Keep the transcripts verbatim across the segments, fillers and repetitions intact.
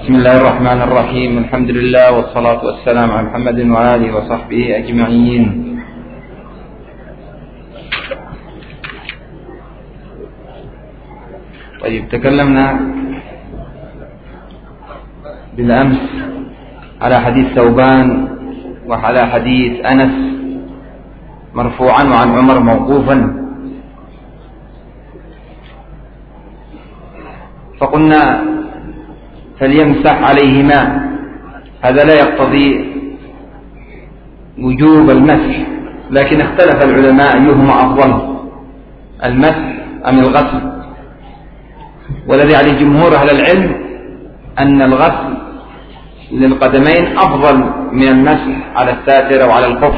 بسم الله الرحمن الرحيم. الحمد لله والصلاة والسلام على محمد وآله وصحبه أجمعين. طيب، تكلمنا بالأمس على حديث ثوبان وعلى حديث أنس مرفوعا وعن عمر موقوفا، فقلنا فليمسح عليهما. هذا لا يقتضي وجوب المسح، لكن اختلف العلماء أيهما أفضل، المسح أم الغسل. والذي عليه جمهور أهل العلم أن الغسل للقدمين أفضل من المسح على الساتر أو على الخف،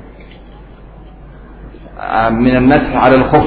من المسح على الخف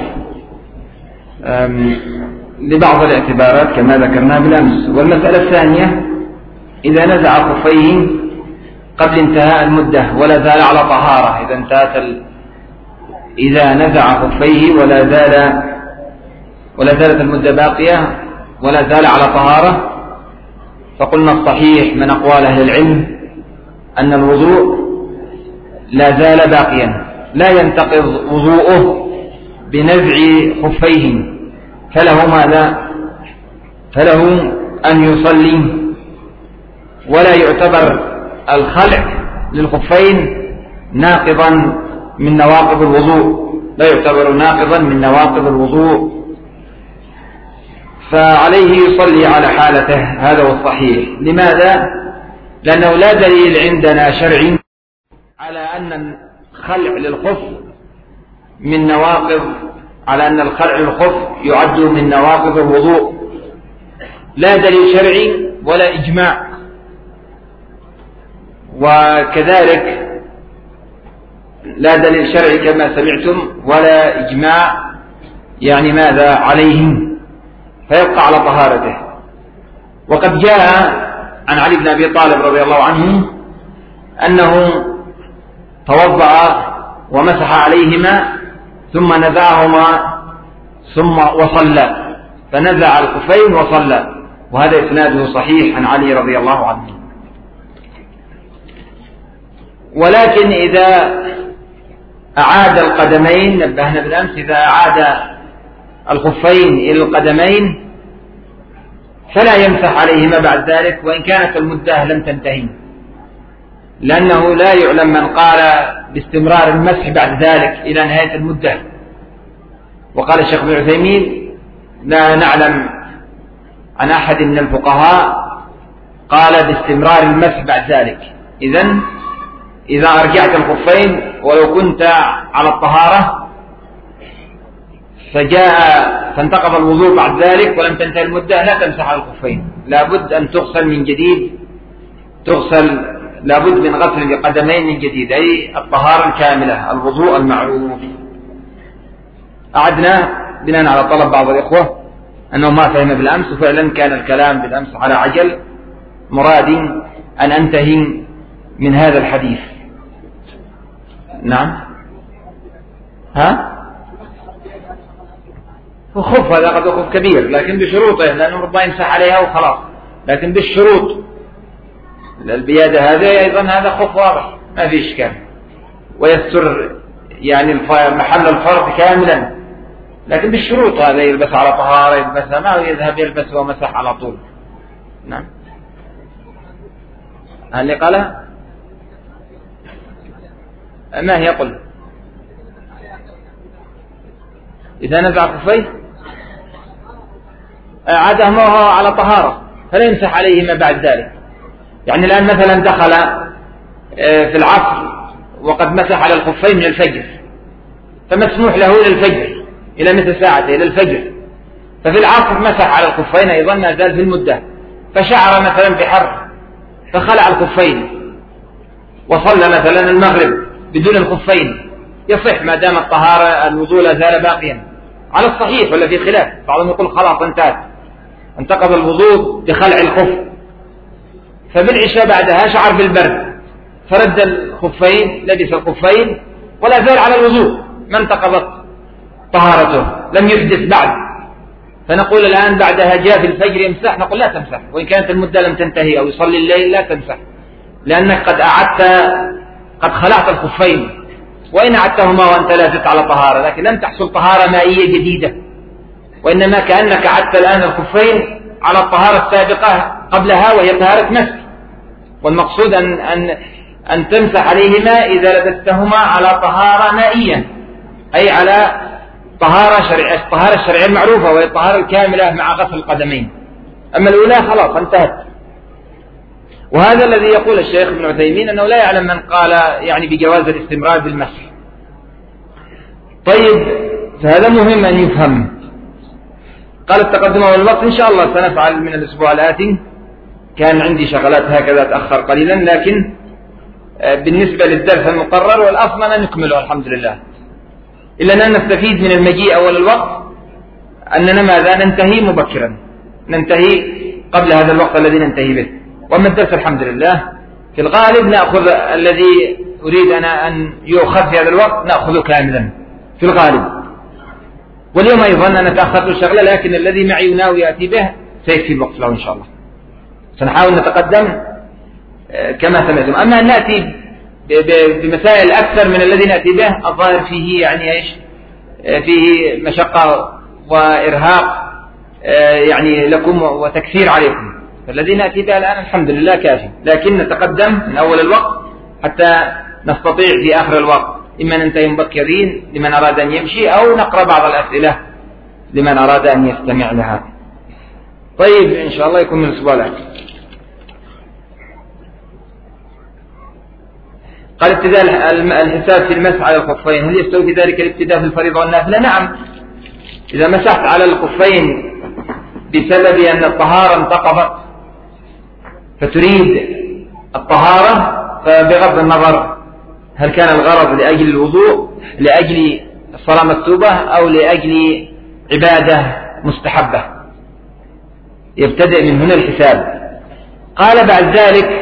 لبعض الاعتبارات كما ذكرنا بالأمس. والمسألة الثانية، إذا نزع خفيه قبل انتهاء المدة ولا زال على طهارة، إذا انتهت ال... إذا نزع خفيه ولا زال ولا زالت المدة باقية ولا زال على طهارة، فقلنا الصحيح من أقوال أهل العلم أن الوضوء لا زال باقيا، لا ينتقض وضوءه بنزع خفيه، فله ماذا؟ فله أن يصلي، ولا يعتبر الخلع للخفين ناقضا من نواقض الوضوء، لا يعتبر ناقضا من نواقض الوضوء، فعليه يصلي على حالته. هذا هو الصحيح. لماذا؟ لأنه لا دليل عندنا شرعي على أن الخلع للخف من نواقض على أن الخلع للخف يعد من نواقض الوضوء، لا دليل شرعي ولا إجماع. وكذلك لا دليل شرعي كما سمعتم ولا إجماع، يعني ماذا عليهم، فيبقى على طهارته. وقد جاء عن علي بن أبي طالب رضي الله عنه أنه توضأ ومسح عليهما ثم نزعهما ثم وصلى، فنزع الخفين وصلى، وهذا إسناده صحيح عن علي رضي الله عنه. ولكن إذا أعاد القدمين، نبهنا بالأمس، إذا أعاد الخفين إلى القدمين فلا يمسح عليهما بعد ذلك، وإن كانت المدة لم تنتهي، لأنه لا يعلم من قال باستمرار المسح بعد ذلك إلى نهاية المدة. وقال الشيخ ابن عثيمين لا نعلم عن أحد من الفقهاء قال باستمرار المسح بعد ذلك. إذن إذا أرجعت الخفين ولو كنت على الطهارة فجاء فانتقض الوضوء بعد ذلك ولم تنتهي المدة، لا تمسح على الخفين، لابد أن تغسل من جديد، تغسل لابد من غسل القدمين من جديد، أي الطهارة الكاملة، الوضوء المعروف. أعدنا بناء على طلب بعض الإخوة أنه ما فهم بالأمس، وفعلا كان الكلام بالأمس على عجل، مرادي أن أنتهي من هذا الحديث. نعم، ها خف، هذا قد خف كبير لكن بشروطه، لأنه ربما يمسح عليها وخلاص، لكن بالشروط. البيادة هذا أيضا هذا خف واضح ما في إشكال، ويستر يعني محل الفرض كاملا، لكن بالشروط. هذا يلبس على طهارة، يلبسها ما يذهب يلبس ومسح على طول. نعم، هل اللي قالها ما هي؟ قل إذا نزع خفيه عادهما على طهارة فلا يمسح عليهما بعد ذلك. يعني الآن مثلا دخل في العصر وقد مسح على الخفين من الفجر، فمسموح له إلى الفجر، إلى مثل ساعته إلى الفجر، ففي العصر مسح على الخفين أيضا ما زال في المدة، فشعر مثلا بحر فخلع الخفين وصلى مثلا المغرب بدون الخفين، يصح ما دام الطهارة الوضوء لا زال باقيا على الصحيح، ولا في خلاف. بعضهم يقول خلاص انتهت، انتقض الوضوء بخلع الخف، فبالعشاء بعدها شعر بالبرد فرد الخفين، لبس الخفين ولا زال على الوضوء، ما انتقضت طهارته، لم يحدث بعد، فنقول الآن بعدها جاء في الفجر يمسح، نقول لا تمسح، وإن كانت المدة لم تنتهي أو يصلي الليل لا تمسح، لأنك قد أعدت قد خلعت الخفين، وإن أعدتهما وأنت لا زلت على طهارة، لكن لم تحصل طهارة مائية جديدة، وإنما كأنك أعدت الآن الخفين على الطهارة السابقة قبلها وهي طهارة مسح، والمقصود أن, أن, أن تمسح عليهما إذا لبستهما على طهارة مائية، أي على طهارة شرعية، الطهارة الشرعية المعروفة وهي الطهارة الكاملة مع غسل القدمين. أما الأولى خلاص انتهت. وهذا الذي يقول الشيخ ابن عثيمين أنه لا يعلم من قال يعني بجواز الاستمرار بالمسح. طيب، فهذا مهم أن يفهم. قال التقدم والوقت إن شاء الله سنفعل من الأسبوع الآتي، كان عندي شغلات هكذا تأخر قليلا، لكن بالنسبة للدرس المقرر والأصل أن نكمله الحمد لله، إلا أن نستفيد من المجيء أول الوقت أننا ماذا ننتهي مبكرا، ننتهي قبل هذا الوقت الذي ننتهي به. وأما الدرس الحمد لله في الغالب نأخذ الذي أريد أنا أن يؤخذ في هذا الوقت نأخذه كاملا في الغالب. واليوم أيضا أنا تأخرت الشغلة، لكن الذي معي ناوي يأتي به سيكفي الوقت له إن شاء الله. سنحاول نتقدم كما سمعتم. أما أن نأتي بمسائل أكثر من الذي نأتي به الظاهر فيه يعني إيش، فيه مشقة وإرهاق يعني لكم وتكثير عليكم، فالذي نأتي به الآن الحمد لله كافي، لكن نتقدم من أول الوقت حتى نستطيع في آخر الوقت إما ننتهي مبكرين لمن أراد أن يمشي، أو نقرأ بعض الأسئلة لمن أراد أن يستمع لها. طيب إن شاء الله يكون من الأسبوع الآتي. قال ابتداء الحساب في المسح على الخفين، هل يستوي في ذلك الابتداء في الفريضة والنافلة؟ نعم، إذا مسحت على الخفين بسبب أن الطهارة انتقضت فتريد الطهارة، فبغض النظر هل كان الغرض لأجل الوضوء، لأجل الصلاة مكتوبة، أو لأجل عبادة مستحبة، يبتدئ من هنا الحساب. قال بعد ذلك: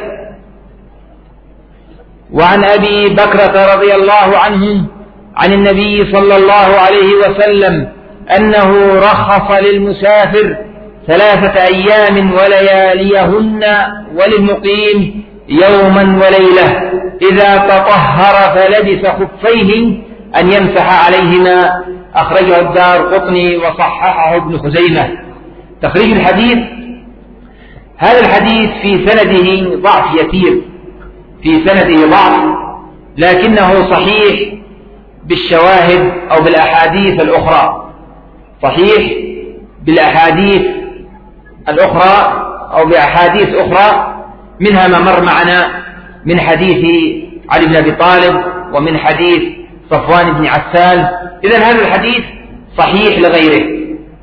وعن أبي بكرة رضي الله عنه عن النبي صلى الله عليه وسلم أنه رخص للمسافر ثلاثة أيام ولياليهن وللمقيم يوما وليلة إذا تطهر فلبس خفيه أن يمسح عليهما. أخرجه الدارقطني وصححه ابن خزيمة. تخريج الحديث: هذا الحديث في سنده ضعف يسير، في سنده ضعف، لكنه صحيح بالشواهد أو بالأحاديث الأخرى، صحيح بالأحاديث الأخرى أو بأحاديث أخرى، منها ما مر معنا من حديث علي بن أبي طالب ومن حديث صفوان بن عسال. إذن هذا الحديث صحيح لغيره.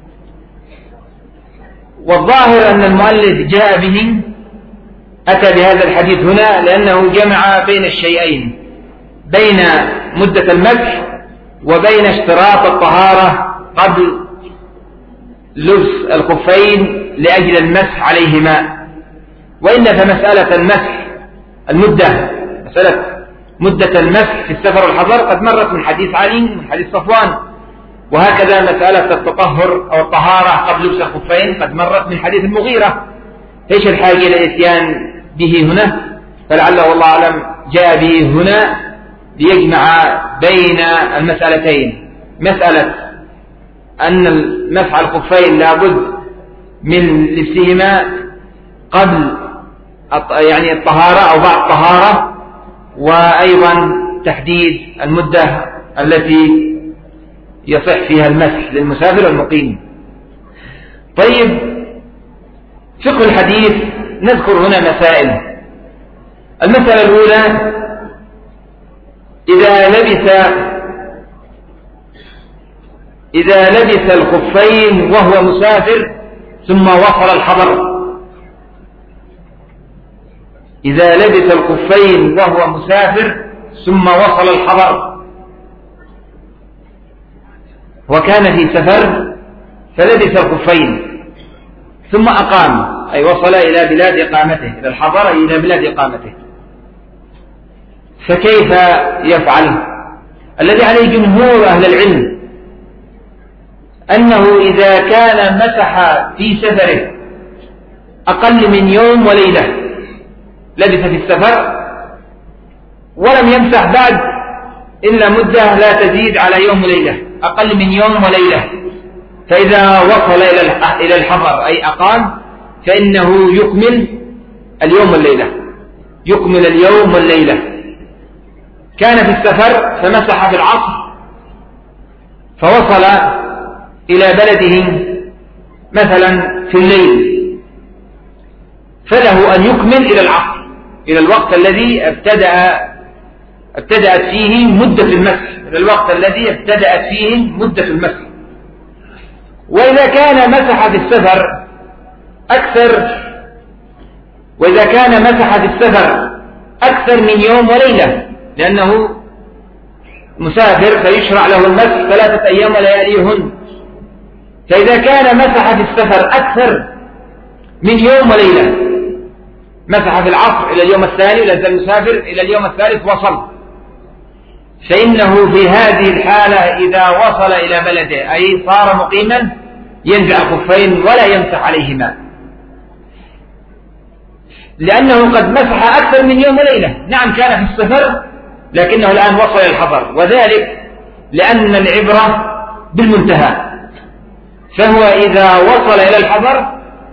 والظاهر أن المؤلف جاء به، أتى بهذا الحديث هنا لأنه جمع بين الشيئين، بين مدة المسح وبين اشتراط الطهارة قبل لبس الخفين لأجل المسح عليهما. وإن فمسألة المسح المدة، مسألة مدة المسح في السفر والحضر قد مرت من حديث علي من حديث صفوان، وهكذا مسألة التطهر أو الطهارة قبل لبس الخفين قد مرت من حديث المغيرة. ايش الحاجة إلى الاتيان به هنا؟ فلعله والله أعلم جاء به هنا ليجمع بين المسألتين، مسألة أن المسح على الخفين لابد من لبسهما قبل يعني الطهارة أو بعد الطهارة، وأيضا تحديد المدة التي يصح فيها المسح للمسافر والمقيم. طيب، فقه الحديث نذكر هنا مسائل. المسألة الأولى: إذا لبس إذا لبس الخفين وهو مسافر ثم وصل الحضر، إذا لبس الخفين وهو مسافر ثم وصل الحضر، وكان في سفر فلبس الخفين ثم أقام، أي وصل إلى بلاد إقامته، إلى الحضر إلى بلاد إقامته، فكيف يفعل؟ الذي عليه جمهور أهل العلم أنه إذا كان مسح في سفره أقل من يوم وليلة، لبث في السفر ولم يمسح بعد إلا مدة لا تزيد على يوم وليلة، أقل من يوم وليلة، فإذا وصل إلى الحضر أي أقام فإنه يكمل اليوم والليلة، يكمل اليوم والليلة. كان في السفر فمسح في العصر فوصل إلى بلده مثلا في الليل، فله أن يكمل إلى العصر، إلى الوقت الذي ابتدأ ابتدأت فيه مدة المسح، إلى الوقت الذي ابتدأت فيه مدة المسح. وإذا كان مسح في السفر أكثر وإذا كان مسح في السفر أكثر من يوم وليلة، لأنه مسافر فيشرع له المسح ثلاثة أيام ولياليهن، فإذا كان مسح في السفر أكثر من يوم وليلة، مسح في العصر إلى اليوم الثاني ولازال المسافر إلى اليوم الثالث وصل، فإنه في هذه الحالة إذا وصل إلى بلده أي صار مقيما ينزع الخفين ولا يمسح عليهما، لأنه قد مسح أكثر من يوم وليلة. نعم كان في السفر لكنه الآن وصل إلى الحضر، وذلك لأن العبرة بالمنتهى، فهو إذا وصل إلى الحضر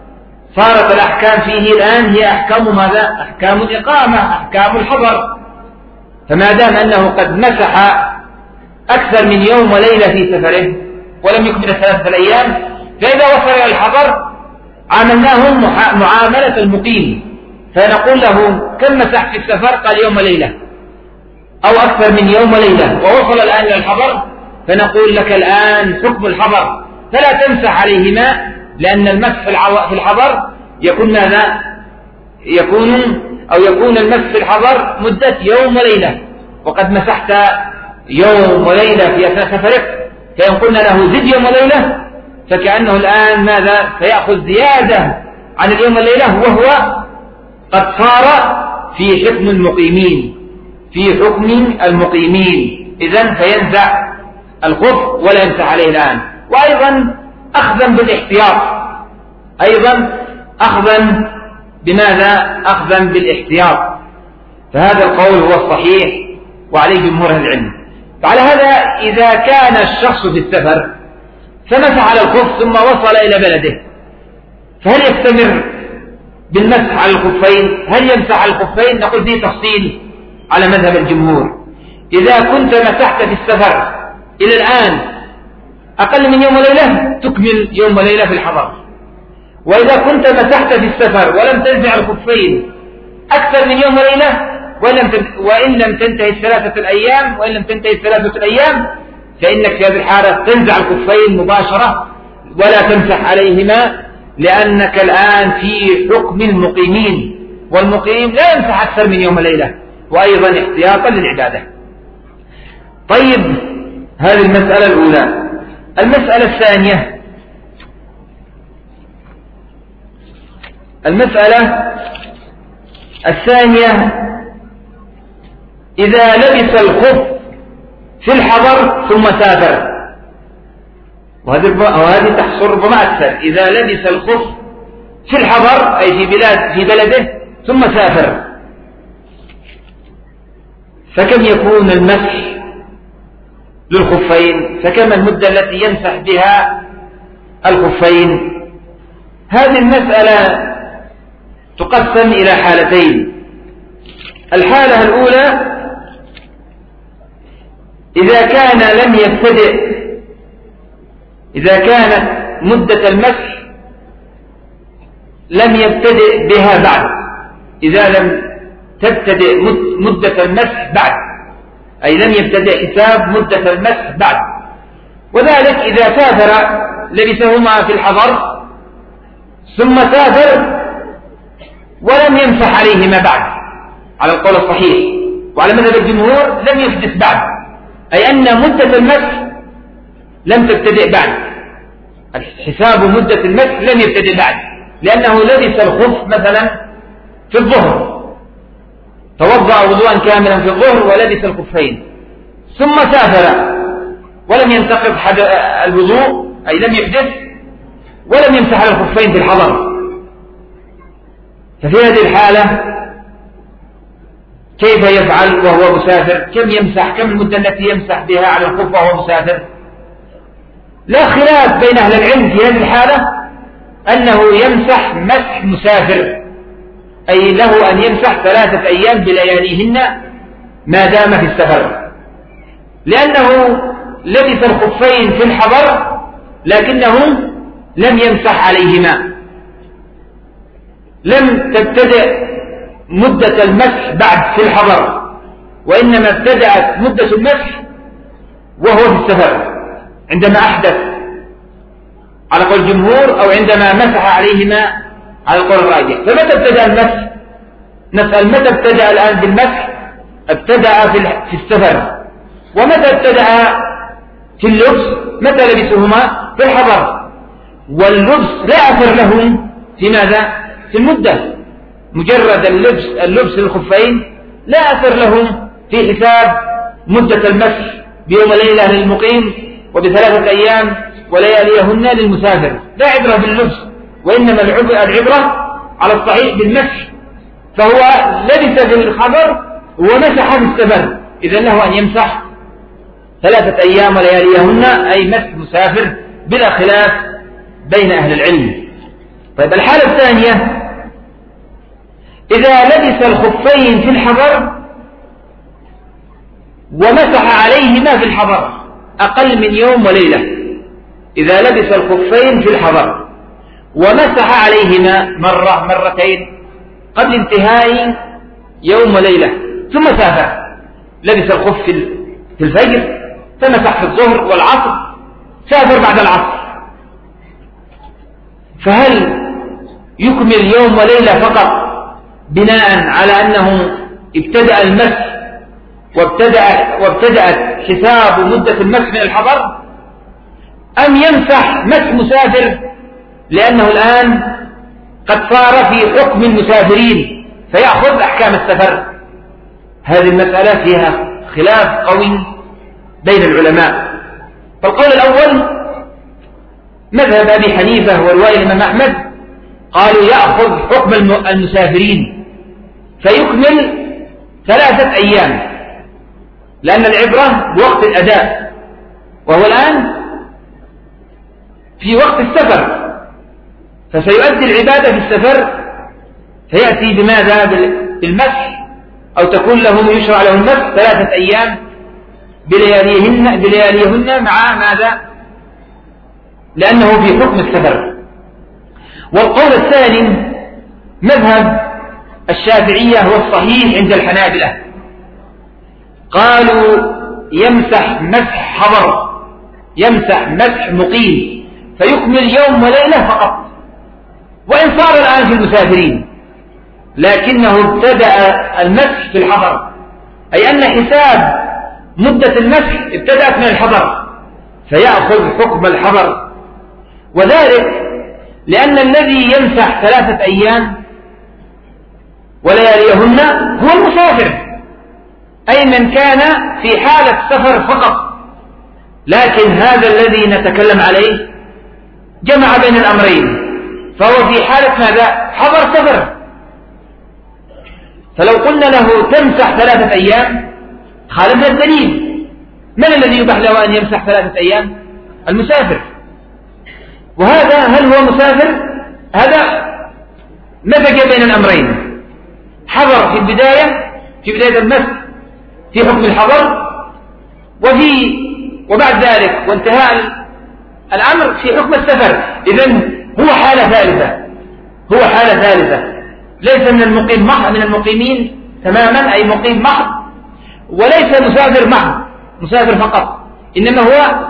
صارت الأحكام فيه الآن هي أحكام ماذا؟ أحكام الإقامة، أحكام الحضر. فما دام أنه قد مسح أكثر من يوم وليلة في سفره ولم يكمل ثلاثة الأيام، فإذا وصل إلى الحضر عاملناه معاملة المقيم، فنقول له كم مسح في السفر؟ قال يوم وليلة أو أكثر من يوم وليلة، ووصل الآن إلى الحضر فنقول لك الآن حكم الحضر، فلا تمسح عليهما، لأن المسح في الحضر يكون ماذا؟ يكون أو يكون المسح في الحضر مدة يوم وليلة، وقد مسحت يوم وليلة في أثناء سفرك، فإن قلنا له زد يوم وليلة فكأنه الآن ماذا؟ سيأخذ زيادة عن اليوم والليلة، وهو قد صار في حكم المقيمين، في حكم المقيمين، إذن فينزع الخف ولا يمسح عليه الآن. وأيضا أخذا بالاحتياط، أيضا أخذا بماذا؟ أخذا بالاحتياط، فهذا القول هو الصحيح وعليه جمهور العلم. فعلى هذا إذا كان الشخص في السفر فمسح على الخف ثم وصل إلى بلده، فهل يستمر بالمسح على الخفين؟ هل يمسح على الخفين؟ نقول فيه تفصيل على مذهب الجمهور. إذا كنت مسحت في السفر إلى الآن أقل من يوم وليلة تكمل يوم وليلة في الحضر، وإذا كنت مسحت في السفر ولم تنزع الخفين أكثر من يوم وليلة وإن لم تنتهي الثلاثة الأيام وإن لم تنتهي الثلاثة الأيام فإنك في هذه الحالة تنزع الخفين مباشرة ولا تمسح عليهما، لأنك الآن في حكم المقيمين، والمقيم لا يمسح أكثر من يوم وليلة، وأيضا احتياطا للعبادة. طيب، هذه المسألة الأولى. المسألة الثانية، المسألة الثانية إذا لبس الخف في الحضر ثم سافر، وهذه تحصل ربما أكثر، إذا لبس الخف في الحضر أي في بلاد في بلده ثم سافر، فكم يكون المسح للخفين؟ فكم المدة التي يمسح بها الخفين؟ هذه المسألة تقسم إلى حالتين. الحالة الأولى إذا كان لم يبتدئ إذا كانت مدة المسح لم يبتدئ بها بعد، إذا لم تبتدئ مدة المسح بعد، أي لم يبتدئ حساب مدة المسح بعد، وذلك إذا سافر لبسهما في الحضر ثم سافر ولم يمسح عليهما بعد على القول الصحيح، وعلى مذهب الجمهور لم يحدث بعد، أي أن مدة المسح لم تبتدئ بعد، حساب مدة المسح لم يبتدئ بعد، لأنه لبس الخف مثلا في الظهر، توضأ وضوءا كاملا في الظهر ولبس الخفين، ثم سافر ولم ينتقض الوضوء أي لم يحدث ولم يمسح على الخفين في الحضر، ففي هذه الحالة كيف يفعل وهو مسافر؟ كم يمسح؟ كم المدة التي يمسح بها على الخف وهو مسافر؟ لا خلاف بين أهل العلم في هذه الحالة أنه يمسح مسح مسافر، أي له أن يمسح ثلاثة أيام بلياليهن ما دام في السفر، لأنه لبس الخفين في الحضر لكنه لم يمسح عليهما، لم تبتدئ مدة المسح بعد في الحضر، وإنما ابتدأت مدة المسح وهو في السفر عندما أحدث على قول الجمهور، أو عندما مسح عليهما على القول الراجح. فمتى ابتدأ المسح؟ نسأل متى ابتدأ الآن بالمسح؟ ابتدأ في السفر. ومتى ابتدأ في اللبس؟ متى لبسهما؟ في الحضر. واللبس لا أثر له في ماذا؟ في المدة، مجرد اللبس اللبس للخفين لا أثر له في حساب مدة المسح بيوم ليلة للمقيم وبثلاثة أيام ولياليهن للمسافر، لا عبرة باللبس، وإنما العبرة على الصحيح بالمسح. فهو لبس في الحضر ومسح في السفر، إذن له أن يمسح ثلاثة أيام ولياليهن، أي مسح مسافر بلا خلاف بين أهل العلم. طيب الحالة الثانية، إذا لبس الخفين في الحضر ومسح عليهما في الحضر أقل من يوم وليلة، إذا لبس الخفين في الحضر ومسح عليهما مرة مرتين قبل انتهاء يوم وليلة ثم سافر، لبس الخف في الفجر فمسح في الظهر والعصر، سافر بعد العصر، فهل يكمل يوم وليلة فقط بناء على أنه ابتدأ المسح وابتدأ وابتدأت حساب مدة المسح من الحضر، أم يمسح مسح مسافر لأنه الآن قد صار في حكم المسافرين فيأخذ أحكام السفر؟ هذه المسألة فيها خلاف قوي بين العلماء. فالقول الأول مذهب أبي حنيفة ورواية الإمام أحمد، قالوا يأخذ حكم المسافرين فيكمل ثلاثة أيام، لأن العبرة بوقت الأداء، وهو الآن في وقت السفر، فسيؤدي العبادة في السفر فيأتي بماذا؟ بالمسح، أو تكون له يشرع له المسح ثلاثة أيام بلياليهن, بلياليهن مع ماذا؟ لأنه في حكم السفر. والقول الثاني مذهب الشافعية هو الصحيح عند الحنابلة، قالوا يمسح مسح حضر، يمسح مسح مقيم فيكمل يوم وليلة فقط، وإن صار الآن في المسافرين لكنه ابتدأ المسح في الحضر، أي أن حساب مدة المسح ابتدأت من الحضر فيأخذ حكم الحضر، وذلك لأن الذي يمسح ثلاثة أيام ولياليهن هو المسافر، أي من كان في حالة سفر فقط. لكن هذا الذي نتكلم عليه جمع بين الأمرين، فهو في حالة ماذا؟ حضر سفر. فلو قلنا له تمسح ثلاثة أيام خالفنا الدليل. من الذي يباح له أن يمسح ثلاثة أيام؟ المسافر. وهذا هل هو مسافر؟ هذا مزج بين الأمرين، حضر في البداية في بداية المسح في حكم الحضر، وفي وبعد ذلك وانتهاء الأمر في حكم السفر. إذن هو حالة ثالثة، هو حالة ثالثة ليس من المقيم محض من المقيمين تماما، أي مقيم محض، وليس مسافر محض مسافر فقط، إنما هو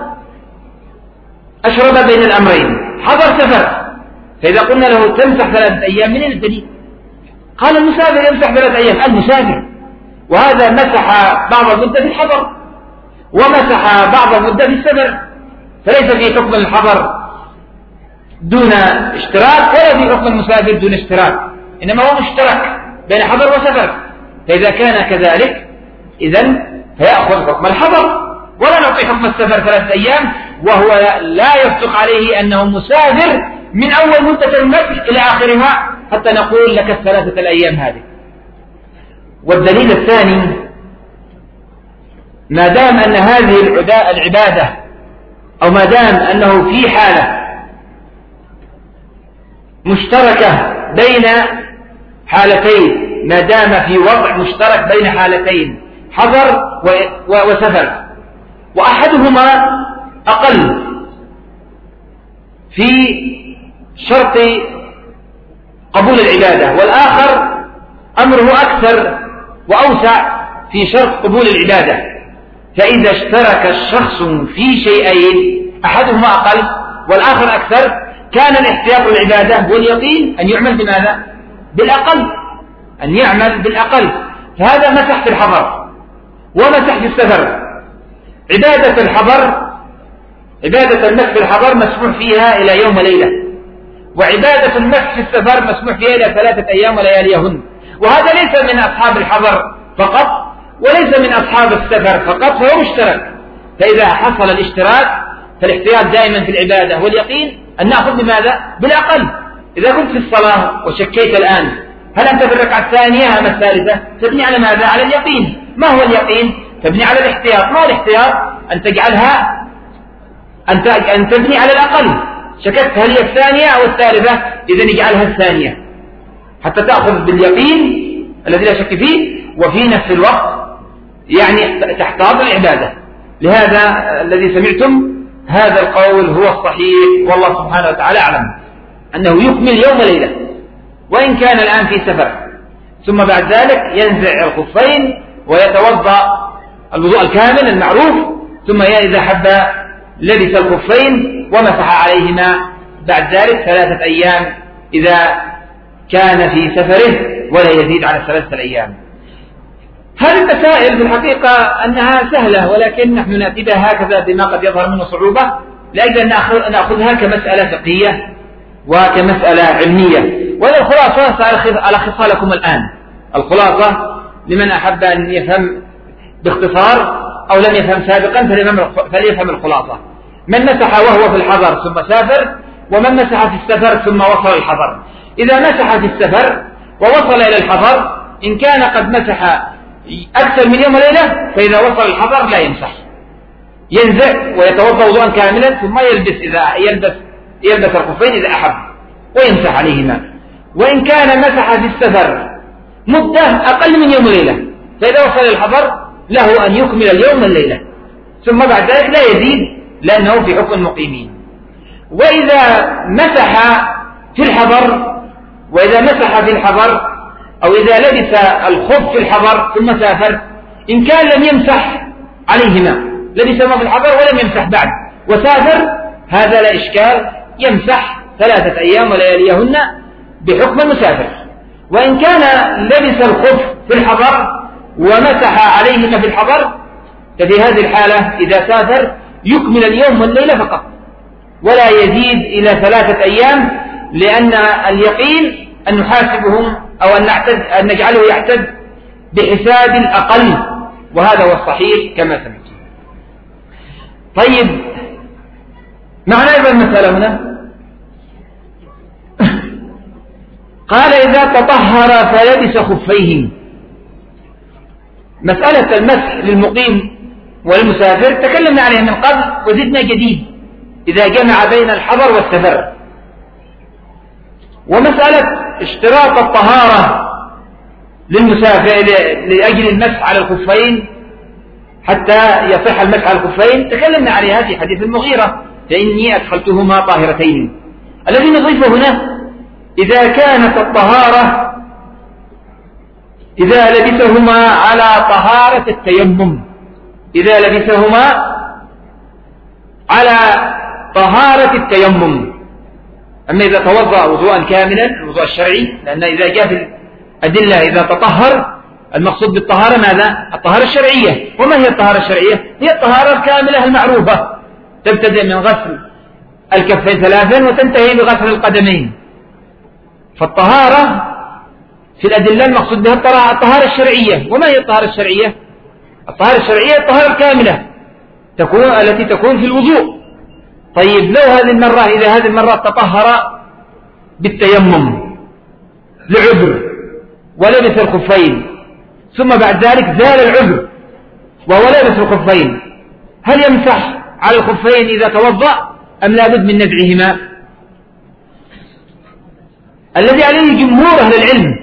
أشرب بين الأمرين، حضر سفر. فإذا قلنا له تمسح ثلاثة أيام من الدليل؟ قال المسافر يمسح ثلاثة أيام، المسافر، وهذا مسح بعض المدة في الحضر ومسح بعض المدة في السفر، فليس في حكم الحضر دون اشتراك ولا في حكم المسافر دون اشتراك، إنما هو مشترك بين حضر وسفر. فإذا كان كذلك إذن فيأخذ حكم الحضر ولا نعطي حكم السفر ثلاثة أيام، وهو لا يصدق عليه أنه مسافر من أول مدة المسح إلى آخرها حتى نقول لك الثلاثة الأيام هذه. والدليل الثاني ما دام أن هذه العبادة أو ما دام أنه في حالة مشتركة بين حالتين، ما دام في وضع مشترك بين حالتين حضر وسفر، وأحدهما أقل في شرط قبول العبادة والآخر أمره أكثر وأوسع في شرط قبول العبادة، فإذا اشترك الشخص في شيئين أحدهما أقل والآخر أكثر كان الاحتياط العبادة واليقين أن يعمل بماذا؟ بالأقل، أن يعمل بالأقل. فهذا مسح في الحضر ومسح في السفر. عبادة الحضر عبادة المسح في الحضر مسموح فيها إلى يوم ليلة، وعبادة المسح في السفر مسموح فيها إلى ثلاثة أيام ولياليهن. وهذا ليس من أصحاب الحضر فقط وليس من أصحاب السفر فقط، فهو مشترك. فإذا حصل الاشتراك فالاحتياط دائما في العبادة واليقين أن نأخذ بماذا؟ بالأقل. إذا كنت في الصلاة وشكيت الآن هل أنت في الركعة الثانية أم الثالثة؟ تبني على ماذا؟ على اليقين. ما هو اليقين؟ تبني على الاحتياط. ما هو الاحتياط؟ أن تجعلها أن تبني على الأقل. شككت هل هي الثانية أو الثالثة؟ إذن اجعلها الثانية حتى تأخذ باليقين الذي لا شك فيه، وفي نفس الوقت يعني تحتاط العبادة. لهذا الذي سمعتم هذا القول هو الصحيح، والله سبحانه وتعالى أعلم أنه يكمل يوم ليلة وإن كان الآن في سفر، ثم بعد ذلك ينزع الخفين ويتوضأ الوضوء الكامل المعروف، ثم إذا حب لبس الخفين ومسح عليهما بعد ذلك ثلاثة أيام إذا كان في سفره ولا يزيد على ثلاثة الأيام. هذه المسائل في الحقيقة أنها سهلة، ولكن نحن نأتي بها هكذا بما قد يظهر منه صعوبة لأجل أن نأخذها كمسألة فقهية وكمسألة علمية. وهذه الخلاصة سألخصها لكم الآن. الخلاصة لمن أحب أن يفهم باختصار أو لم يفهم سابقا فليفهم الخلاصة. من مسح وهو في الحضر ثم سافر، ومن مسح في السفر ثم وصل الحضر. إذا مسح في السفر ووصل إلى الحضر إن كان قد مسح أكثر من يوم وليلة فإذا وصل الحضر لا يمسح، ينزع ويتوضأ وضوءا كاملا ثم يلبس إذا يلبس يلبس الخفين إذا أحب ويمسح عليهما. وإن كان مسح في السفر مدة أقل من يوم وليلة فإذا وصل إلى الحضر له أن يكمل اليوم والليلة ثم بعد ذلك لا يزيد لأنه في حكم المقيمين. وإذا مسح في الحضر وإذا مسح في الحضر أو إذا لبس الخف في الحضر ثم سافر إن كان لم يمسح عليهما، لبس ما في الحضر ولم يمسح بعد وسافر، هذا لا إشكال، يمسح ثلاثة أيام ولياليهن بحكم المسافر. وإن كان لبس الخف في الحضر ومسح عليهما في الحضر ففي هذه الحالة إذا سافر يكمل اليوم والليلة فقط ولا يزيد إلى ثلاثة أيام، لأن اليقين أن نحاسبهم أو أن, نعتد أن نجعله يعتد بحساب الأقل، وهذا هو الصحيح كما سمعت. طيب معنى هذا المسألة هنا قال إذا تطهر فلبس خفيه. مسألة المسح للمقيم والمسافر تكلمنا عليها من قبل وزدنا جديد إذا جمع بين الحضر والسفر. ومسألة اشتراط الطهارة للمسافر لأجل المسح على الخفين حتى يصح المسح على الخفين تكلمنا عليها في حديث المغيرة فإني أدخلتهما طاهرتين. الذي نضيفه هنا إذا كانت الطهارة إذا لبسهما على طهارة التيمم، إذا لبسهما على طهارة التيمم. أما إذا توضأ وضوءا كاملا الوضوء الشرعي، لأن إذا جاء في الأدلة إذا تطهر المقصود بالطهارة ماذا؟ الطهارة الشرعية. وما هي الطهارة الشرعية؟ هي الطهارة الكاملة المعروفة تبتدئ من غسل الكفين ثلاثا وتنتهي بغسل القدمين. فالطهارة في الأدلة المقصود بها الطهارة الشرعية. وما هي الطهارة الشرعية؟ الطهارة الشرعية الطهارة الكاملة تكون التي تكون في الوضوء طيب لو هذه المرة إذا هذه المرة تطهر بالتيمم لعذر ولبس الخفين ثم بعد ذلك زال العذر وهو لابس الخفين، هل يمسح على الخفين إذا توضأ أم لا بد من نزعهما؟ الذي عليه جمهور أهل العلم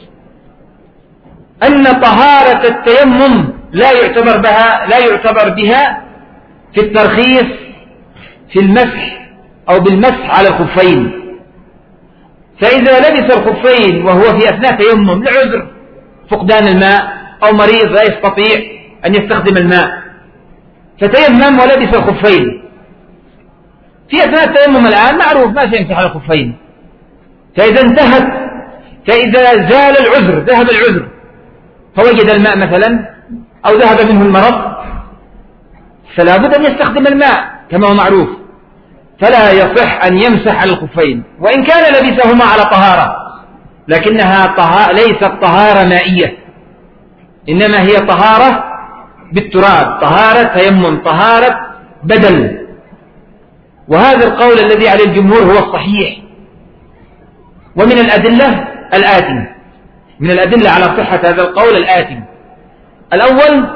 أن طهارة التيمم لا يعتبر بها لا يعتبر بها في الترخيص في المسح أو بالمسح على الخفين. فإذا لبس الخفين وهو في أثناء تيمم لعذر فقدان الماء أو مريض لا يستطيع أن يستخدم الماء فتيمم ولبس الخفين، في أثناء التيمم الآن معروف ما سيمسح على الخفين، فإذا انتهت فإذا زال العذر ذهب العذر فوجد الماء مثلا أو ذهب منه المرض فلا بد أن يستخدم الماء كما هو معروف، فلا يصح أن يمسح على الخفين وإن كان لبسهما على طهارة، لكنها طهارة ليست طهارة مائية، إنما هي طهارة بالتراب، طهارة تيمم، طهارة بدل. وهذا القول الذي عليه الجمهور هو الصحيح. ومن الأدلة الآتي، من الأدلة على صحة هذا القول الآتي: الأول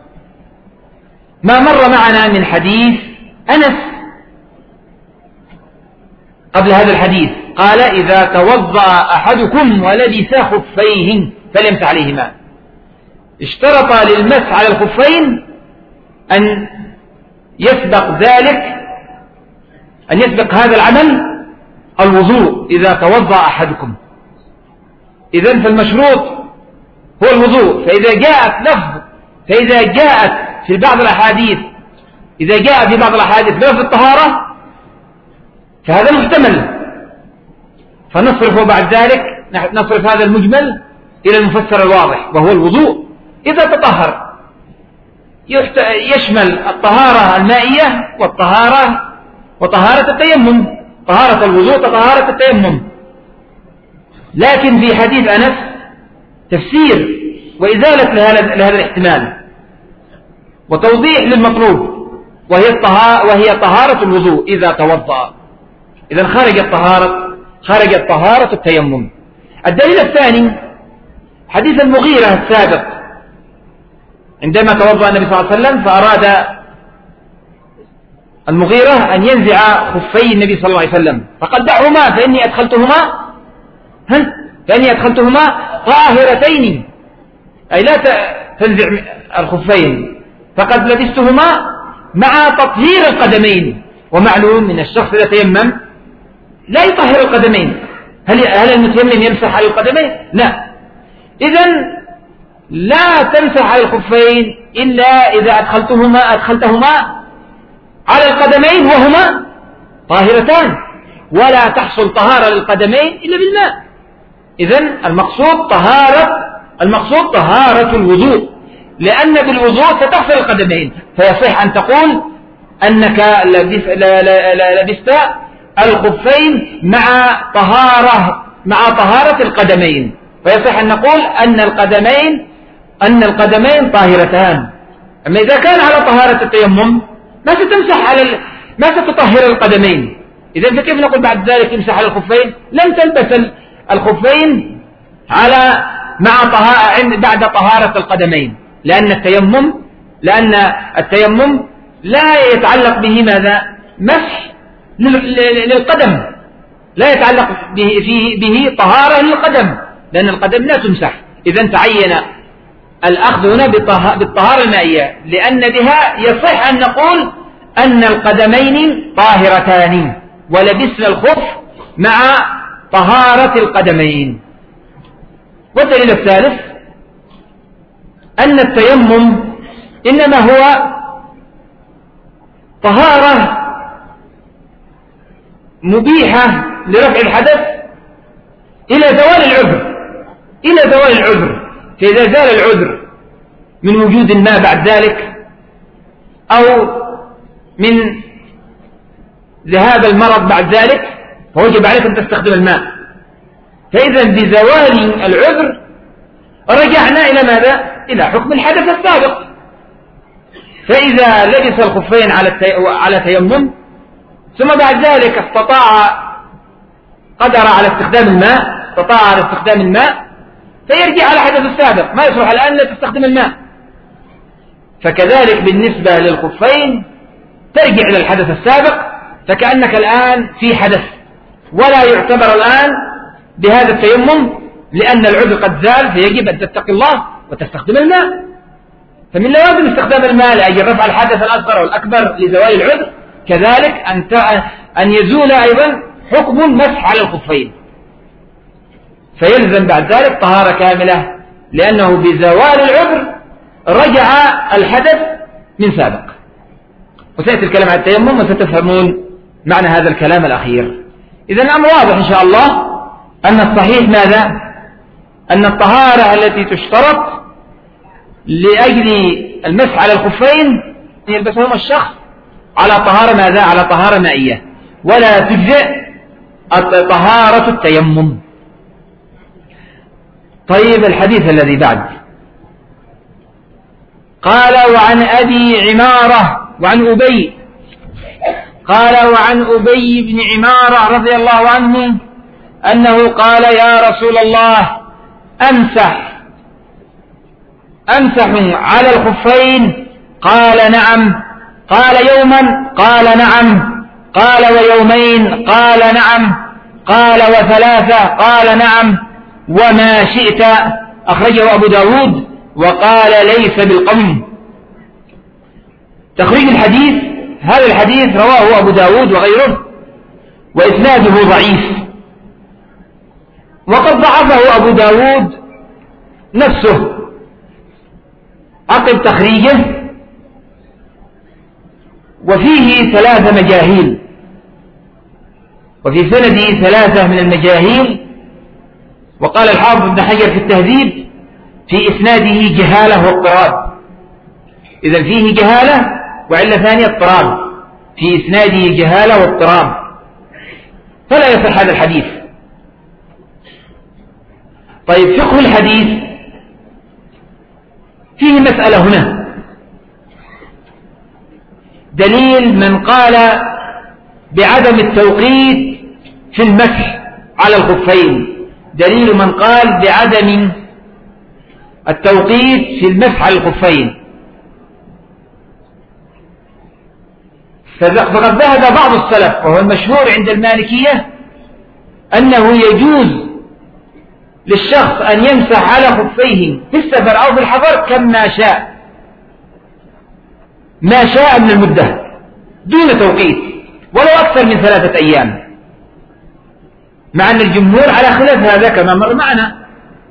ما مر معنا من حديث أنس قبل هذا الحديث، قال: إذا توضأ أحدكم ولبس خفيه فليمسح عليهما. اشترط للمسح على الخفين أن يسبق ذلك أن يسبق هذا العمل الوضوء إذا توضأ أحدكم. إذن فالمشروط هو الوضوء، فإذا جاءت لفظ فإذا جاءت في بعض الأحاديث إذا جاء في بعض الأحاديث بلفظ الطهارة فهذا محتمل، فنصرف بعد ذلك نصرف هذا المجمل إلى المفسر الواضح وهو الوضوء. إذا تطهر يشمل الطهارة المائية والطهارة وطهارة التيمم، طهارة الوضوء وطهارة التيمم. لكن في حديث أنس تفسير وإزالة لهذا الاحتمال وتوضيح للمطلوب، وهي الطهارة وهي طهارة الوضوء إذا توضأ. إذا خرجت طهارة خرجت طهارة التيمم. الدليل الثاني حديث المغيرة السابق عندما توضأ النبي صلى الله عليه وسلم فأراد المغيرة أن ينزع خفي النبي صلى الله عليه وسلم فقال: دعهما فإني أدخلتهما ها فإني أدخلتهما طاهرتين، أي لا تنزع الخفين، فقد لبستهما مع تطهير القدمين. ومعلوم من الشخص إذا تيمم لا يطهر القدمين. هل هل المتيمم يمسح على القدمين؟ لا. إذن لا تمسح على الخفين إلا إذا أدخلتهما أدخلتهما على القدمين وهما طاهرتان، ولا تحصل طهارة للقدمين إلا بالماء. إذن المقصود طهارة المقصود طهارة الوضوء، لأن بالوضوء ستحصل القدمين، فيصح أن تقول أنك لبست الخفين مع طهارة مع طهارة القدمين، فيصح أن نقول أن القدمين أن القدمين طاهرتان. أما إذا كان على طهارة التيمم ما ستمسح على ال... ما ستطهر القدمين. إذا فكيف نقول بعد ذلك تمسح على الخفين؟ لن تلبس الخفين على مع طهارة بعد طهارة القدمين، لأن التيمم لأن التيمم لا يتعلق به ماذا؟ مسح للقدم، لا يتعلق به فيه به طهارة للقدم، لأن القدم لا تمسح. إذا تعين الأخذ هنا بالطهارة المائية، لأن بها يصح أن نقول أن القدمين طاهرتان ولبسنا الخف مع طهارة القدمين. والدليل الثالث أن التيمم إنما هو طهارة مبيحة لرفع الحدث إلى زوال العذر إلى زوال العذر فإذا زال العذر من وجود الماء بعد ذلك أو من ذهاب المرض بعد ذلك فوجب عليك أن تستخدم الماء. فإذا بزوال العذر رجعنا إلى ماذا؟ إلى حكم الحدث السابق. فإذا لبس الخفين على على تيمم ثم بعد ذلك استطاع قدر على استخدام الماء استطاع على استخدام الماء فيرجع على حدث السابق، ما يصلح الآن لا تستخدم الماء. فكذلك بالنسبة للخفين ترجع إلى الحدث السابق، فكأنك الآن في حدث، ولا يعتبر الآن بهذا التيمم لأن العذر قد زال، فيجب أن تتقي الله وتستخدم الماء. فمن لوازم استخدام الماء لأجل رفع الحدث الأصغر والأكبر لزوال العذر كذلك أن أن يزول أيضا حكم المسح على الخفين، فيلزم بعد ذلك طهارة كاملة، لأنه بزوال العذر رجع الحدث من سابق. وسيأتي الكلام عن التيمم وستفهمون معنى هذا الكلام الأخير. إذا الأمر واضح إن شاء الله، أن الصحيح ماذا؟ أن الطهارة التي تشترط لأجل المسح على الخفين يلبسهما الشخص على طهارة ماذا؟ على طهارة مائية، ولا تجزئ طهارة التيمم. طيب الحديث الذي بعد قال: وعن أبي عمارة وعن أبي قال وعن أبي بن عمارة رضي الله عنه أنه قال: يا رسول الله، أمسح أمسح على الخفين؟ قال: نعم. قال: يوما؟ قال: نعم. قال: ويومين؟ قال: نعم. قال: وثلاثة؟ قال: نعم. وما شئت. أخرجه أبو داود وقال: ليس بالقوي. تخريج الحديث: هذا الحديث رواه أبو داود وغيره، وإسناده ضعيف، وقد ضعفه أبو داود نفسه عقب تخريجه، وفيه ثلاثة مجاهيل، وفي سنده ثلاثة من المجاهيل. وقال الحافظ ابن حجر في التهذيب: في إسناده جهالة واضطراب. إذن فيه جهالة وعلة ثانية اضطراب، في إسناده جهالة واضطراب، فلا يصح هذا الحديث. طيب، فقه الحديث فيه مسألة هنا. دليل من قال بعدم التوقيت في المسح على الخفين، دليل من قال بعدم التوقيت في المسح على الخفين. فقد ذهب بعض السلف، وهو المشهور عند المالكية، أنه يجوز للشخص أن يمسح على خفيه في السفر أو في الحضر كما شاء، ما شاء من المدة دون توقيت، ولو أكثر من ثلاثة أيام، مع أن الجمهور على خلاف هذا كما مر معنا.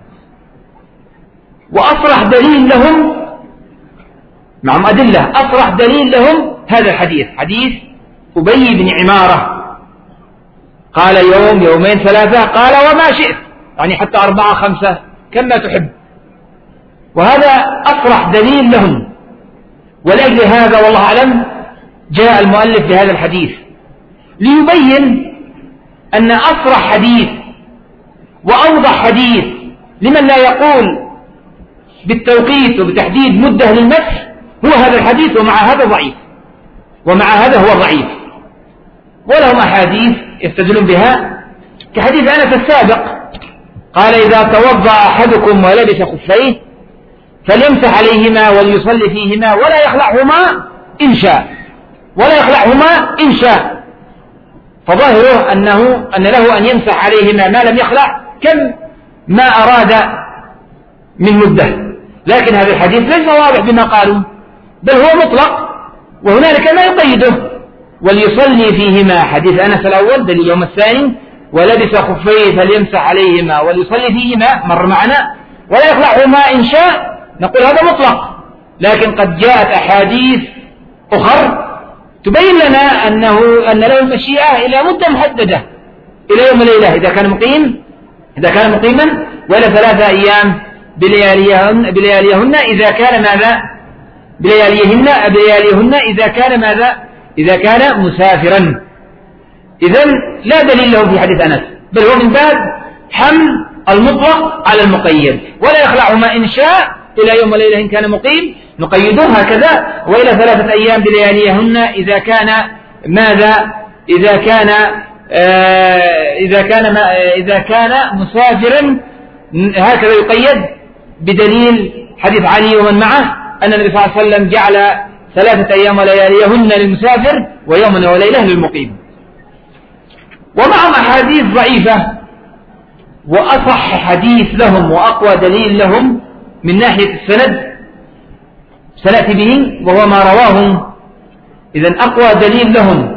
وأصرح دليل لهم، معهم أدلة، أصرح دليل لهم هذا الحديث، حديث أبي بن عمارة، قال: يوم، يومين، ثلاثة، قال: وما شئت، يعني حتى أربعة خمسة كما تحب. وهذا أصرح دليل لهم، ولأجل هذا والله أعلم جاء المؤلف بهذا الحديث ليبين أن أصرح حديث وأوضح حديث لمن لا يقول بالتوقيت وبتحديد مدة للمسح هو هذا الحديث، ومع هذا ضعيف، ومع هذا هو ضعيف. ولهم أحاديث يستدلون بها كحديث أنس السابق، قال: إذا توضأ أحدكم ولبس خفيه فليمسح عليهما وليصلي فيهما ولا يخلعهما إن شاء، ولا يخلعهما إن شاء. فظاهره أنه أن له أن يمسح عليهما ما لم يخلع كم ما أراد من مدة، لكن هذا الحديث ليس واضح بما قالوا، بل هو مطلق، وهنالك ما يقيده: وليصلي فيهما، حديث أنس الأول دليل يوم الثاني، ولبس خفيه فليمسح عليهما وليصلي فيهما مر معنا، ولا يخلعهما إن شاء، نقول هذا مطلق. لكن قد جاءت أحاديث أخر تبين لنا أنه أن له المشيئة إلى مدة محددة، إلى يوم الليلة إذا كان مقيم، إذا كان مقيما، ولا ثلاثة أيام بلياليهن, بلياليهن إذا كان ماذا؟ بلياليهن بلياليهن إذا كان ماذا؟ إذا كان مسافرا. إذن لا دليل له في حديث أنس، بل هو من باب حمل المطلق على المقيد، ولا يخلعهما إن شاء إلى يوم الليلة إن كان مقيم، نقيدها هكذا، وإلى ثلاثة أيام بلياليهن إذا كان ماذا؟ إذا كان إذا كان إذا كان مسافرا، هكذا يقيد بدليل حديث علي ومن معه أن النبي صلى الله عليه وسلم جعل ثلاثة أيام ولياليهن للمسافر ويوم وليلة للمقيم. ومعهم أحاديث ضعيفة، وأصح حديث لهم وأقوى دليل لهم من ناحية السند سنأتي به، وهو ما رواه. إذن أقوى دليل لهم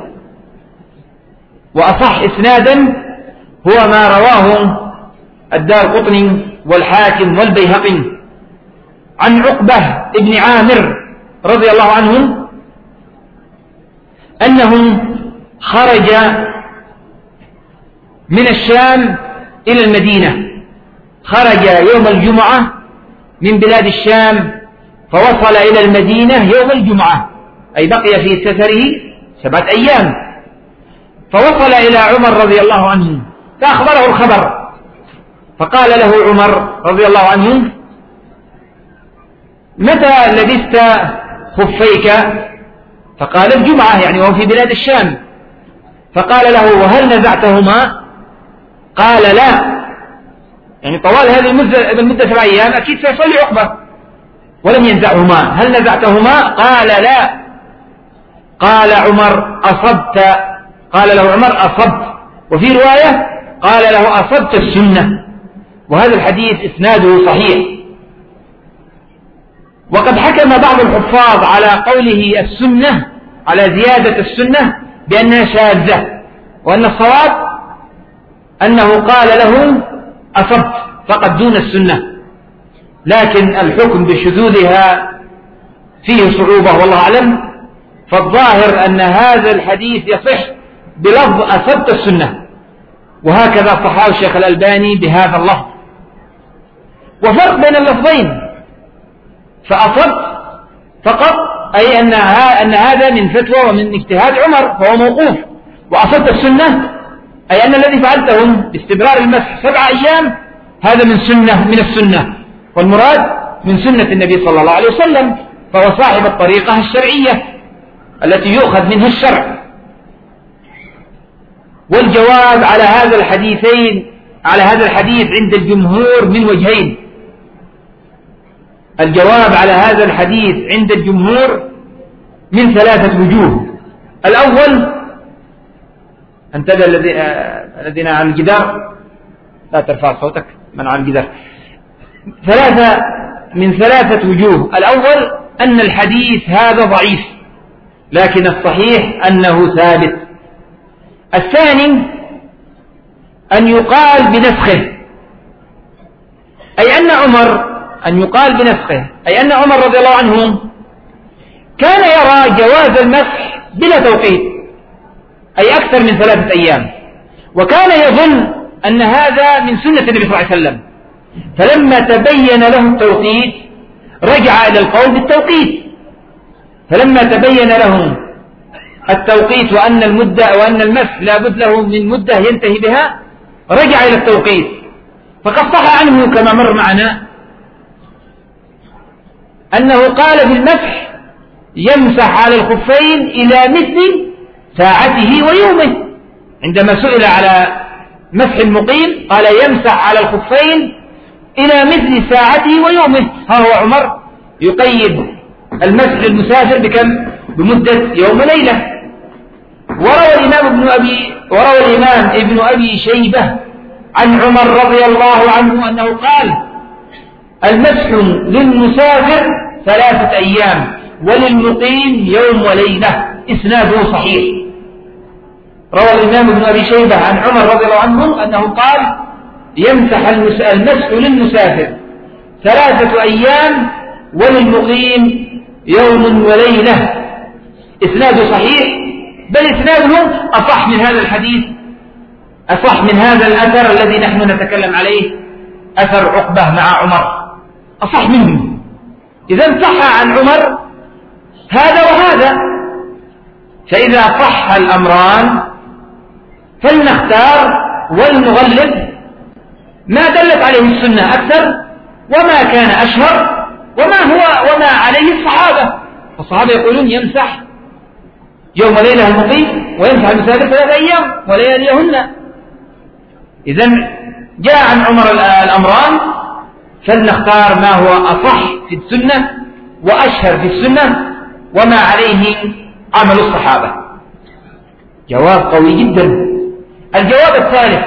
وأصح إسنادا هو ما رواه الدارقطني والحاكم والبيهقي عن عقبة ابن عامر رضي الله عنه أنه خرج من الشام إلى المدينة، خرج يوم الجمعة من بلاد الشام فوصل إلى المدينة يوم الجمعة، أي بقي في سفره سبعة أيام، فوصل إلى عمر رضي الله عنه فأخبره الخبر، فقال له عمر رضي الله عنه: متى لبست خفيك؟ فقال: الجمعة، يعني وهو في بلاد الشام. فقال له: وهل نزعتهما؟ قال: لا، يعني طوال هذه المدة, المدة سبع أيام أكيد سيصلي عقبة ولم ينزعهما. هل نزعتهما؟ قال: لا. قال عمر: أصبت. قال له عمر: أصبت. وفي رواية قال له: أصبت السنة. وهذا الحديث إسناده صحيح. وقد حكم بعض الحفاظ على قوله السنة، على زيادة السنة، بأنها شاذة، وأن الصواب أنه قال له: أصبت فقط دون السنة، لكن الحكم بشذوذها فيه صعوبة والله أعلم، فالظاهر أن هذا الحديث يصح بلفظ أصبت السنة، وهكذا صححه الشيخ الألباني بهذا اللفظ. وفرق بين اللفظين، فأصبت فقط أي أن أن هذا من فتوى ومن اجتهاد عمر فهو موقوف، وأصبت السنة أي أن الذي فعلته باستمرار المسح سبع أيام هذا من سنة من السنة، والمراد من سنة النبي صلى الله عليه وسلم، فهو صاحب الطريقة الشرعية التي يؤخذ منها الشرع. والجواب على هذا الحديثين على هذا الحديث عند الجمهور من وجهين. الجواب على هذا الحديث عند الجمهور من ثلاثة وجوه. الأول: انتبه الذين على الجدار، لا ترفع صوتك، من على الجدار. ثلاثة من ثلاثة وجوه. الأول: أن الحديث هذا ضعيف، لكن الصحيح أنه ثابت. الثاني: أن يقال بنسخه، أي أن عمر أن يقال بنسخه أي أن عمر رضي الله عنه كان يرى جواز المسح بلا توقيت، أي أكثر من ثلاثة أيام، وكان يظن أن هذا من سنة النبي صلى الله عليه وسلم، فلما تبين له التوقيت رجع إلى القول بالتوقيت. فلما تبين له التوقيت وأن المدة وأن المسح لا بد له من مدة ينتهي بها رجع إلى التوقيت. فقد صح عنه كما مر معنا أنه قال بالمسح يمسح على الخفين إلى مثل ساعته ويومه. عندما سئل على مسح المقيم قال يمسح على الخفين إلى مثل ساعته ويومه. ها هو عمر يقيد المسح للمسافر بكم؟ بمدة يوم ليلة. وروى الإمام ابن أبي وروى الإمام ابن أبي شيبة عن عمر رضي الله عنه أنه قال المسح للمسافر ثلاثة أيام وللمقيم يوم وليلة. إسناده صحيح. روى الإمام ابن أبي شيبة عن عمر رضي الله عنه أنه قال يمسح المسح للمسافر ثلاثة أيام وللمقيم يوم وليلة. إسناده صحيح، بل إسناده أصح من هذا الحديث، أصح من هذا الأثر الذي نحن نتكلم عليه، أثر عقبة مع عمر، أصح منه. إذا صح عن عمر هذا وهذا، فإذا صح الأمران فلنختار ولنغلب ما دلت عليه السنة أكثر وما كان أشهر وما هو وما عليه الصحابة. الصحابة يقولون يمسح يوم وليلة المقيم ويمسح المسافر ثلاثة أيام ولياليهن. إذن جاء عن عمر الأمران، فلنختار ما هو أصح في السنة وأشهر في السنة وما عليه عمل الصحابة. جواب قوي جدا. الجواب الثالث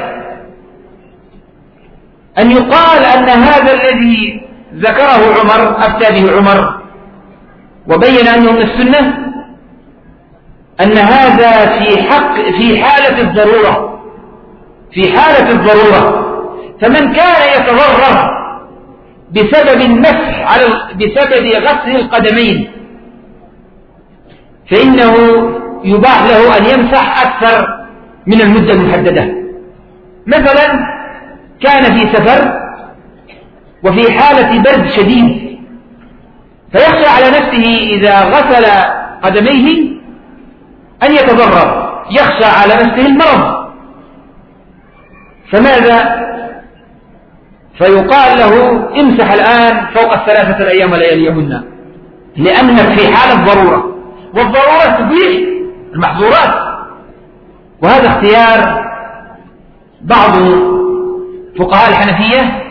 أن يقال أن هذا الذي ذكره عمر أفتى به عمر وبين أنه من السنة، أن هذا في حق في حالة الضرورة، في حالة الضرورة. فمن كان يتضرر بسبب المسح على بسبب غسل القدمين فإنه يباح له أن يمسح أكثر من المدة المحددة. مثلا كان في سفر وفي حالة برد شديد فيخشى على نفسه إذا غسل قدميه أن يتضرر، يخشى على نفسه المرض، فماذا؟ فيقال له امسح الآن فوق الثلاثة الأيام ولياليهن، لأنك في حالة ضرورة، والضرورة تبيح المحظورات. وهذا اختيار بعض فقهاء الحنفية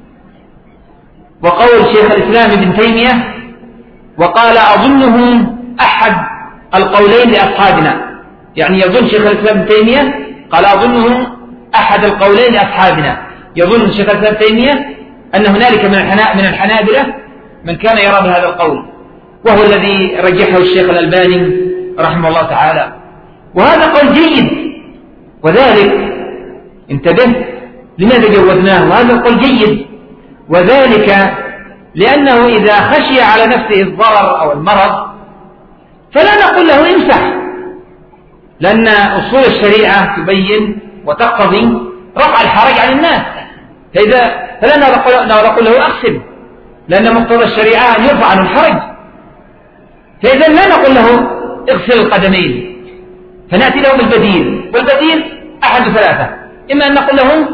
وقول شيخ الإسلام ابن تيمية، وقال أظنه أحد القولين لأصحابنا، يعني يظن شيخ الإسلام ابن تيمية قال أظنه أحد القولين لأصحابنا، يظن شيخ الإسلام ابن تيمية أن هنالك من من الحنابلة من كان يرى بهذا القول، وهو الذي رجحه الشيخ الألباني رحمه الله تعالى. وهذا قول جيد، وذلك انتبه لماذا جوزناه، وهذا القول جيد، وذلك لأنه إذا خشي على نفسه الضرر أو المرض فلا نقول له امسح، لأن أصول الشريعة تبين وتقتضي رفع الحرج عن الناس، فإذا فلا نقول له أغسل، لأن مقتضى الشريعة أن يرفع عنه الحرج، فإذا لا نقول له اغسل القدمين، فنأتي له بالبديل، والبديل أحد ثلاثة: إما أن نقول له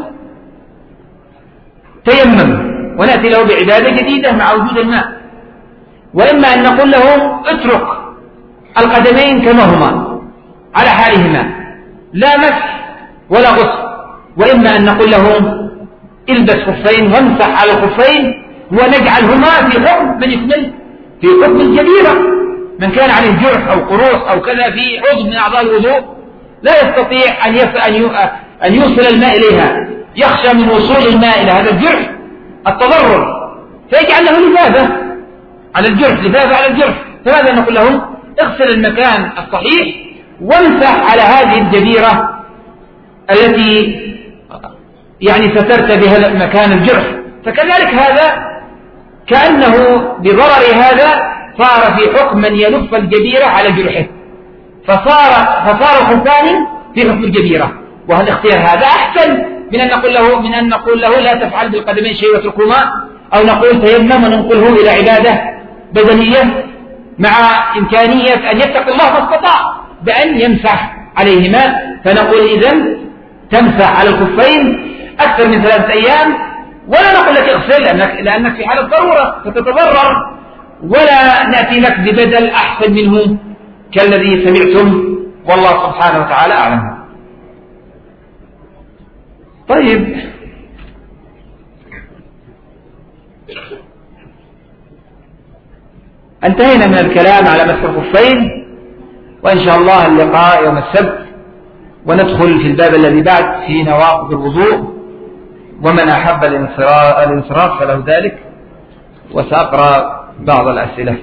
تيمم ونأتي له بعبادة جديدة مع وجود الماء، وإما أن نقول له اترك القدمين كما هما على حالهما لا مسح ولا غسل، وإما أن نقول له البس خفين وامسح على الخفين ونجعلهما في حكم من يكمل في حكم الجبيرة، من كان عليه جرح أو قروح أو كذا في عضو من أعضاء الوضوء لا يستطيع أن أن يوصل الماء إليها، يخشى من وصول الماء إلى هذا الجرح التضرر، فيجعل له لفافة على الجرح، لفافة على الجرح، فماذا نقول له؟ اغسل المكان الصحيح وامسح على هذه الجبيرة التي يعني سترت بها مكان الجرح. فكذلك هذا كأنه بضرر هذا صار في حكم من يلف الجبيرة على جرحه، فصار فصار الخفان في حكم الجبيرة، وهذا اختيار هذا أحسن من أن نقول له من أن نقول له لا تفعل بالقدمين شيء واتركهما، أو نقول تيمم وننقله إلى عبادة بدنية مع إمكانية أن يتقي الله ما استطاع بأن يمسح عليهما. فنقول إذن تمسح على الخفين أكثر من ثلاثة أيام، ولا نقول لك اغسل لأنك, لأنك في حالة ضرورة فتتضرر، ولا نأتي لك ببدل أحسن منه كالذي سمعتم، والله سبحانه وتعالى أعلم. طيب، انتهينا من الكلام على مسح الخفين، وإن شاء الله اللقاء يوم السبت وندخل في الباب الذي بعد في نواقض الوضوء، ومن أحب الانصراف فله ذلك، وسأقرأ بعض الأسئلة.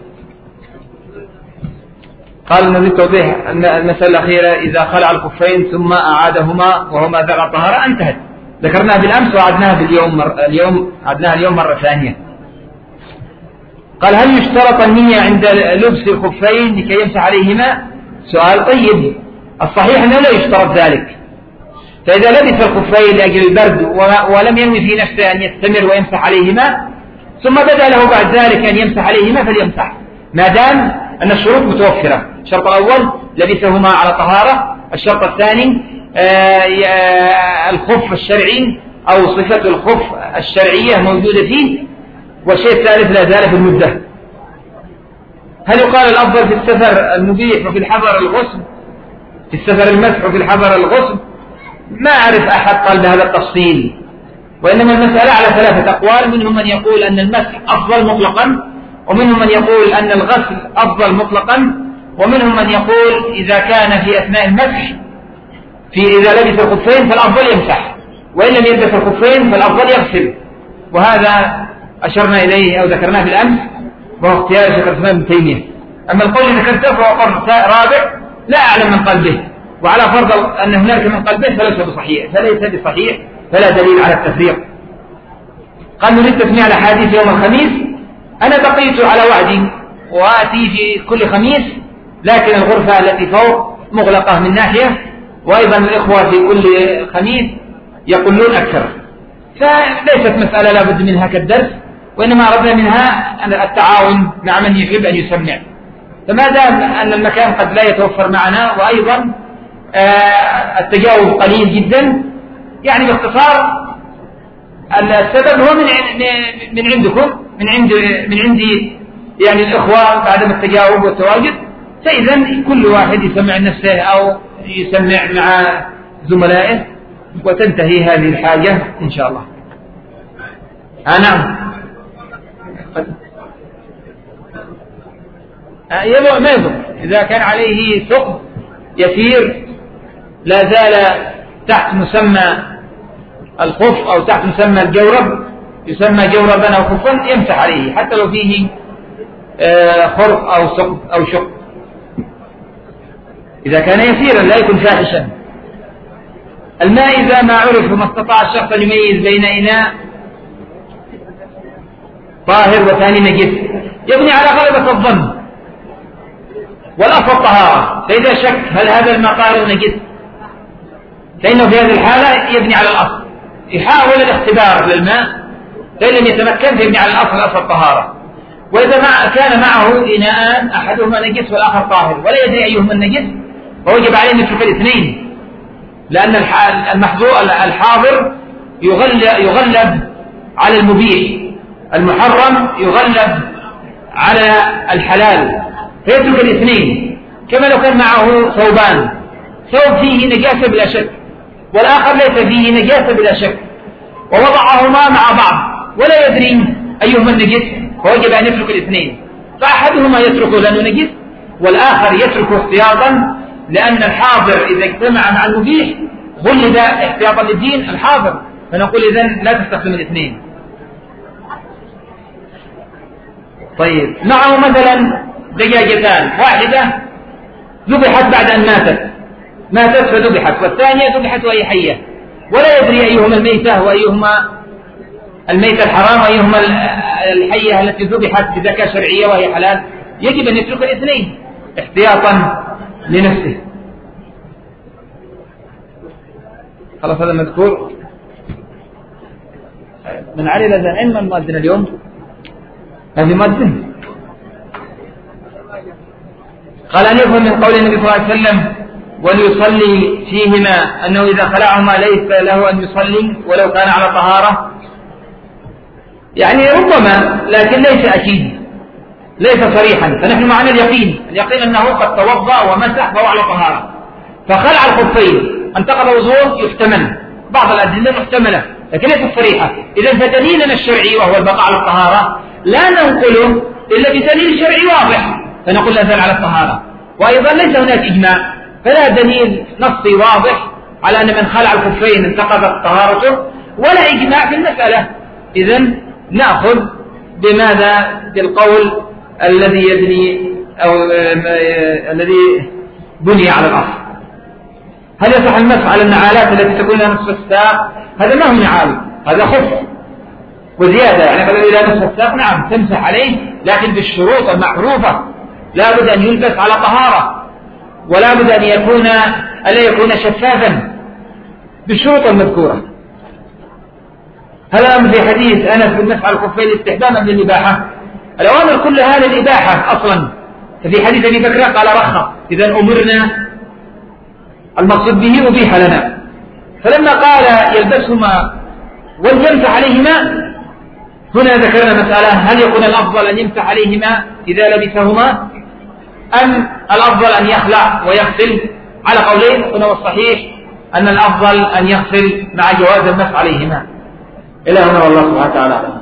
قال نريد توضيح أن المسألة الأخيرة إذا خلع الخفين ثم أعادهما وهما ذرع طهارة انتهت، ذكرناها بالأمس وعدناها باليوم مر... اليوم عدناها اليوم مرة ثانية. قال هل يشترط النية عند لبس الخفين لكي يمسح عليهما؟ سؤال طيب. الصحيح أنه لا يشترط ذلك، فإذا لبس الخفين لأجل البرد ولم ينوي في نفسه أن يستمر ويمسح عليهما ثم بدأ له بعد ذلك أن يمسح عليهما فليمسح، ما دام أن الشروط متوفرة. الشرط الأول لبسهما على طهارة، الشرط الثاني آه الخف الشرعي أو صفة الخف الشرعية موجودة فيه، والشيء الثالث لا زال في المدة. هل يقال الأفضل في السفر المبيح وفي الحضر الغسل في السفر المسح وفي الحضر الغسل، ما أعرف أحد قال بهذا التفصيل، وإنما المسألة على ثلاثة أقوال، منهم من يقول أن المسح أفضل مطلقا، ومنهم من يقول أن الغسل أفضل مطلقا، ومنهم من يقول إذا كان في أثناء المسح في إذا لبس الخفين فالأفضل يمسح، وإن لم يلبس الخفين فالأفضل يغسل. وهذا أشرنا إليه أو ذكرناه بالأمس، وهو اختيار شيخ الإسلام ابن تيمية. أما القول الذي ذكرته فهو قول رابع لا أعلم من قلبه، وعلى فرض أن هناك من قلبه فليس بصحيح، فليس بصحيح، فلا دليل على التفريق. قال نريد تسميع الأحاديث يوم الخميس، أنا بقيت على وعدي وآتي في كل خميس، لكن الغرفة التي فوق مغلقة من ناحية، وأيضا الإخوة في كل خميس يقولون أكثر، فليست مسألة لا بد منها كالدرس، وإنما أردنا منها التعاون مع من يحب أن يسمع. فما دام أن المكان قد لا يتوفر معنا، وأيضا التجاوب قليل جدا، يعني باختصار السبب هو من من عندكم، من عند من عندي يعني الإخوة بعدم التجاوب والتواجد، فإذا كل واحد يسمع نفسه أو يسمع مع زملائه وتنتهي هذه الحاجة إن شاء الله. آه نعم. آه ما يضر إذا كان عليه ثقب يسير لا زال تحت مسمى الخف أو تحت مسمى الجورب، يسمى جوربا أو خفا، يمسح عليه حتى لو فيه آه خرق أو ثقب أو شق، إذا كان يسيرا لا يكون فاحشا. الماء إذا ما عرف وما استطاع الشخص أن يميز بين إناء طاهر وثاني نجس يبني على غلبة الظن، والأصل الطهارة، فإذا شك هل هذا الماء طاهر ونجس فإنه في هذه الحالة يبني على الأصل، يحاول الاختبار للماء، فإن لم يتمكن فيبني على الأصل الأصل الطهارة. وإذا ما كان معه إناءان أحدهما نجس والآخر طاهر ولا يدري أيهما النجس، فوجب عليه أن يترك الاثنين، لأن المحظور الحاضر يغلب على المبيح، المحرم يغلب على الحلال، فيترك الاثنين. كما لو كان معه ثوبان، ثوب فيه نجاسة بلا شك والآخر ليس فيه نجاسة بلا شك، ووضعهما مع بعض ولا يدري أيهما النجس، فوجب أن يترك الاثنين، فأحدهما يتركه لأنه نجس والآخر يتركه احتياطا، لأن الحاضر إذا اجتمع مع المبيح غلب احتياطا للدين الحاضر، فنقول إذن لا تستخدم الاثنين. طيب معه مثلا دجاجتان، واحدة ذبحت بعد أن ماتت ماتت فذبحت، والثانية ذبحت وهي حية، ولا يدري أيهما الميتة وأيهما الميتة الحرام وأيهما الحية التي ذبحت بذكاء شرعية وهي حلال، يجب أن يترك الاثنين احتياطا لنفسه. خلاص هذا مذكور. من علي الأذان، أين المؤذن اليوم؟ هذه مؤذن. قال أن يفهم من قول النبي صلى الله عليه وسلم وليصلي فيهما أنه إذا خلعهما ليس له أن يصلي ولو كان على طهارة، يعني ربما لكن ليس أكيد، ليس صريحا، فنحن معنا اليقين، اليقين أنه قد توضأ ومسح فهو على طهارة، فخلع الخفين انتقض وضوء يحتمل، بعض الأدلة محتملة لكن ليست صريحة. إذا فدليلنا الشرعي وهو البقاء على الطهارة لا ننقله إلا بدليل شرعي واضح، فنقول لا زال على الطهارة. وأيضا ليس هناك إجماع، فلا دليل نصي واضح على أن من خلع الخفين انتقضت طهارته، ولا إجماع في المسألة. إذن نأخذ بماذا؟ بالقول الذي يبني أو الذي بني على الأصل. هل يصح المسح على النعالات التي تكون لها نصف الساق؟ هذا ما هو نعال، هذا خف وزيادة، يعني قد إلى نصف الساق نعم تمسح عليه، لكن بالشروط المعروفة، لا بد أن يلبس على طهارة، ولا بد أن يكون ألا يكون شفافا بالشروط المذكورة. هذا في حديث أنس بالمسح على الخفين استحبابا للإباحة، الأوامر كلها للإباحة أصلا، ففي حديث أبي بكر قال رخص، إذا أمرنا المقصود به أبيح لنا. فلما قال يلبسهما وليمسح عليهما، هنا ذكرنا مسألة، هل يكون الأفضل أن يمسح عليهما إذا لبسهما، أم الأفضل أن يخلع ويغسل؟ على قولين، قلنا والصحيح أن الأفضل أن يغسل مع جواز المسح عليهما. إلى هنا والله سبحانه وتعالى.